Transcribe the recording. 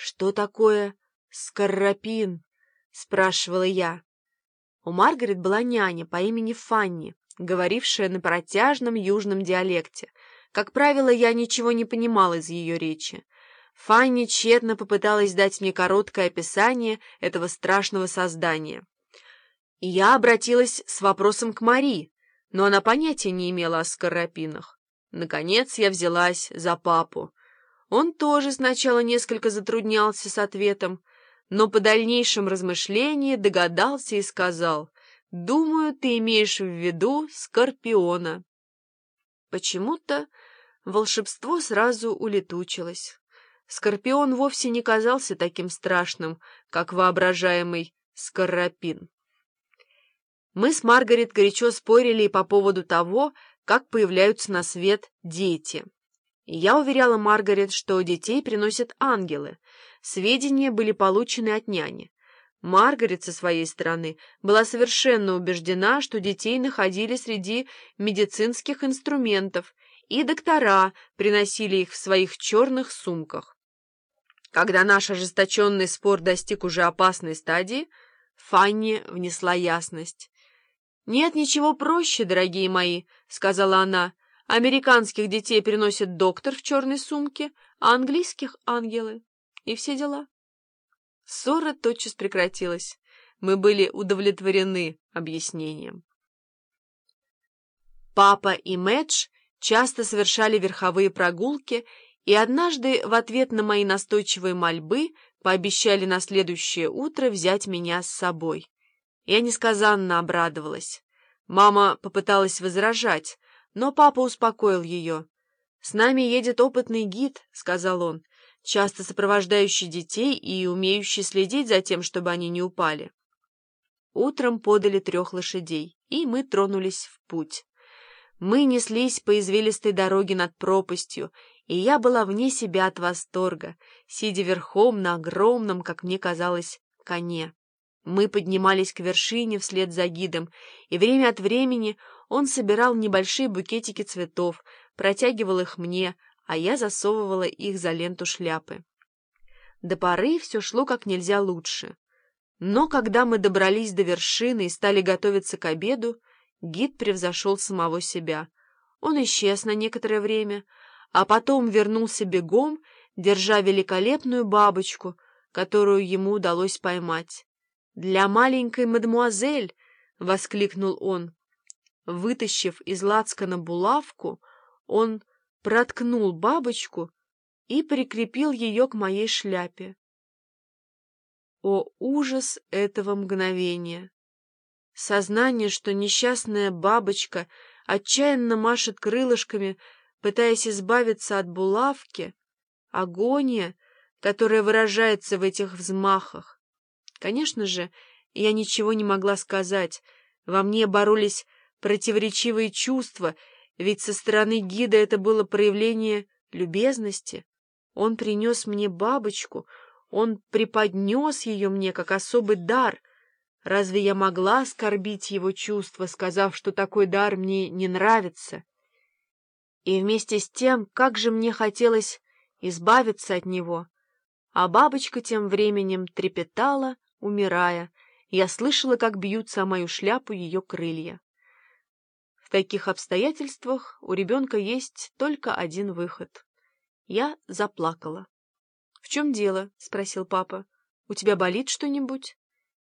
«Что такое скоропин?» — спрашивала я. У Маргарет была няня по имени Фанни, говорившая на протяжном южном диалекте. Как правило, я ничего не понимала из ее речи. Фанни тщетно попыталась дать мне короткое описание этого страшного создания. И я обратилась с вопросом к Мари, но она понятия не имела о скоропинах. Наконец я взялась за папу. Он тоже сначала несколько затруднялся с ответом, но по дальнейшем размышлении догадался и сказал: «Думаю, ты имеешь в виду скорпиона». Почему-то волшебство сразу улетучилось. Скорпион вовсе не казался таким страшным, как воображаемый скоропин. Мы с Маргарет горячо спорили и по поводу того, как появляются на свет дети. И я уверяла Маргарет, что детей приносят ангелы. Сведения были получены от няни. Маргарет, со своей стороны, была совершенно убеждена, что детей находили среди медицинских инструментов, и доктора приносили их в своих черных сумках. Когда наш ожесточенный спор достиг уже опасной стадии, Фанни внесла ясность. «Нет ничего проще, дорогие мои», — сказала она. «Американских детей приносит доктор в черной сумке, а английских — ангелы. И все дела». Ссора тотчас прекратилась. Мы были удовлетворены объяснением. Папа и Мэдж часто совершали верховые прогулки, и однажды в ответ на мои настойчивые мольбы пообещали на следующее утро взять меня с собой. Я несказанно обрадовалась. Мама попыталась возражать, но папа успокоил ее. «С нами едет опытный гид», — сказал он, часто сопровождающий детей и умеющий следить за тем, чтобы они не упали. Утром подали 3 лошадей, и мы тронулись в путь. Мы неслись по извилистой дороге над пропастью, и я была вне себя от восторга, сидя верхом на огромном, как мне казалось, коне. Мы поднимались к вершине вслед за гидом, и время от времени он собирал небольшие букетики цветов, протягивал их мне, а я засовывала их за ленту шляпы. До поры все шло как нельзя лучше. Но когда мы добрались до вершины и стали готовиться к обеду, гид превзошел самого себя. Он исчез на некоторое время, а потом вернулся бегом, держа великолепную бабочку, которую ему удалось поймать. «Для маленькой мадемуазель!» — воскликнул он. Вытащив из лацкана булавку, он проткнул бабочку и прикрепил ее к моей шляпе. О, ужас этого мгновения! Сознание, что несчастная бабочка отчаянно машет крылышками, пытаясь избавиться от булавки, агония, которая выражается в этих взмахах. Конечно же, я ничего не могла сказать. Во мне боролись противоречивые чувства, ведь со стороны гида это было проявление любезности. Он принес мне бабочку, он преподнес ее мне как особый дар. Разве я могла оскорбить его чувства, сказав, что такой дар мне не нравится? И вместе с тем, как же мне хотелось избавиться от него. А бабочка тем временем трепетала, умирая. Я слышала, как бьются о мою шляпу ее крылья. В таких обстоятельствах у ребенка есть только один выход. Я заплакала. — В чем дело? — спросил папа. — У тебя болит что-нибудь?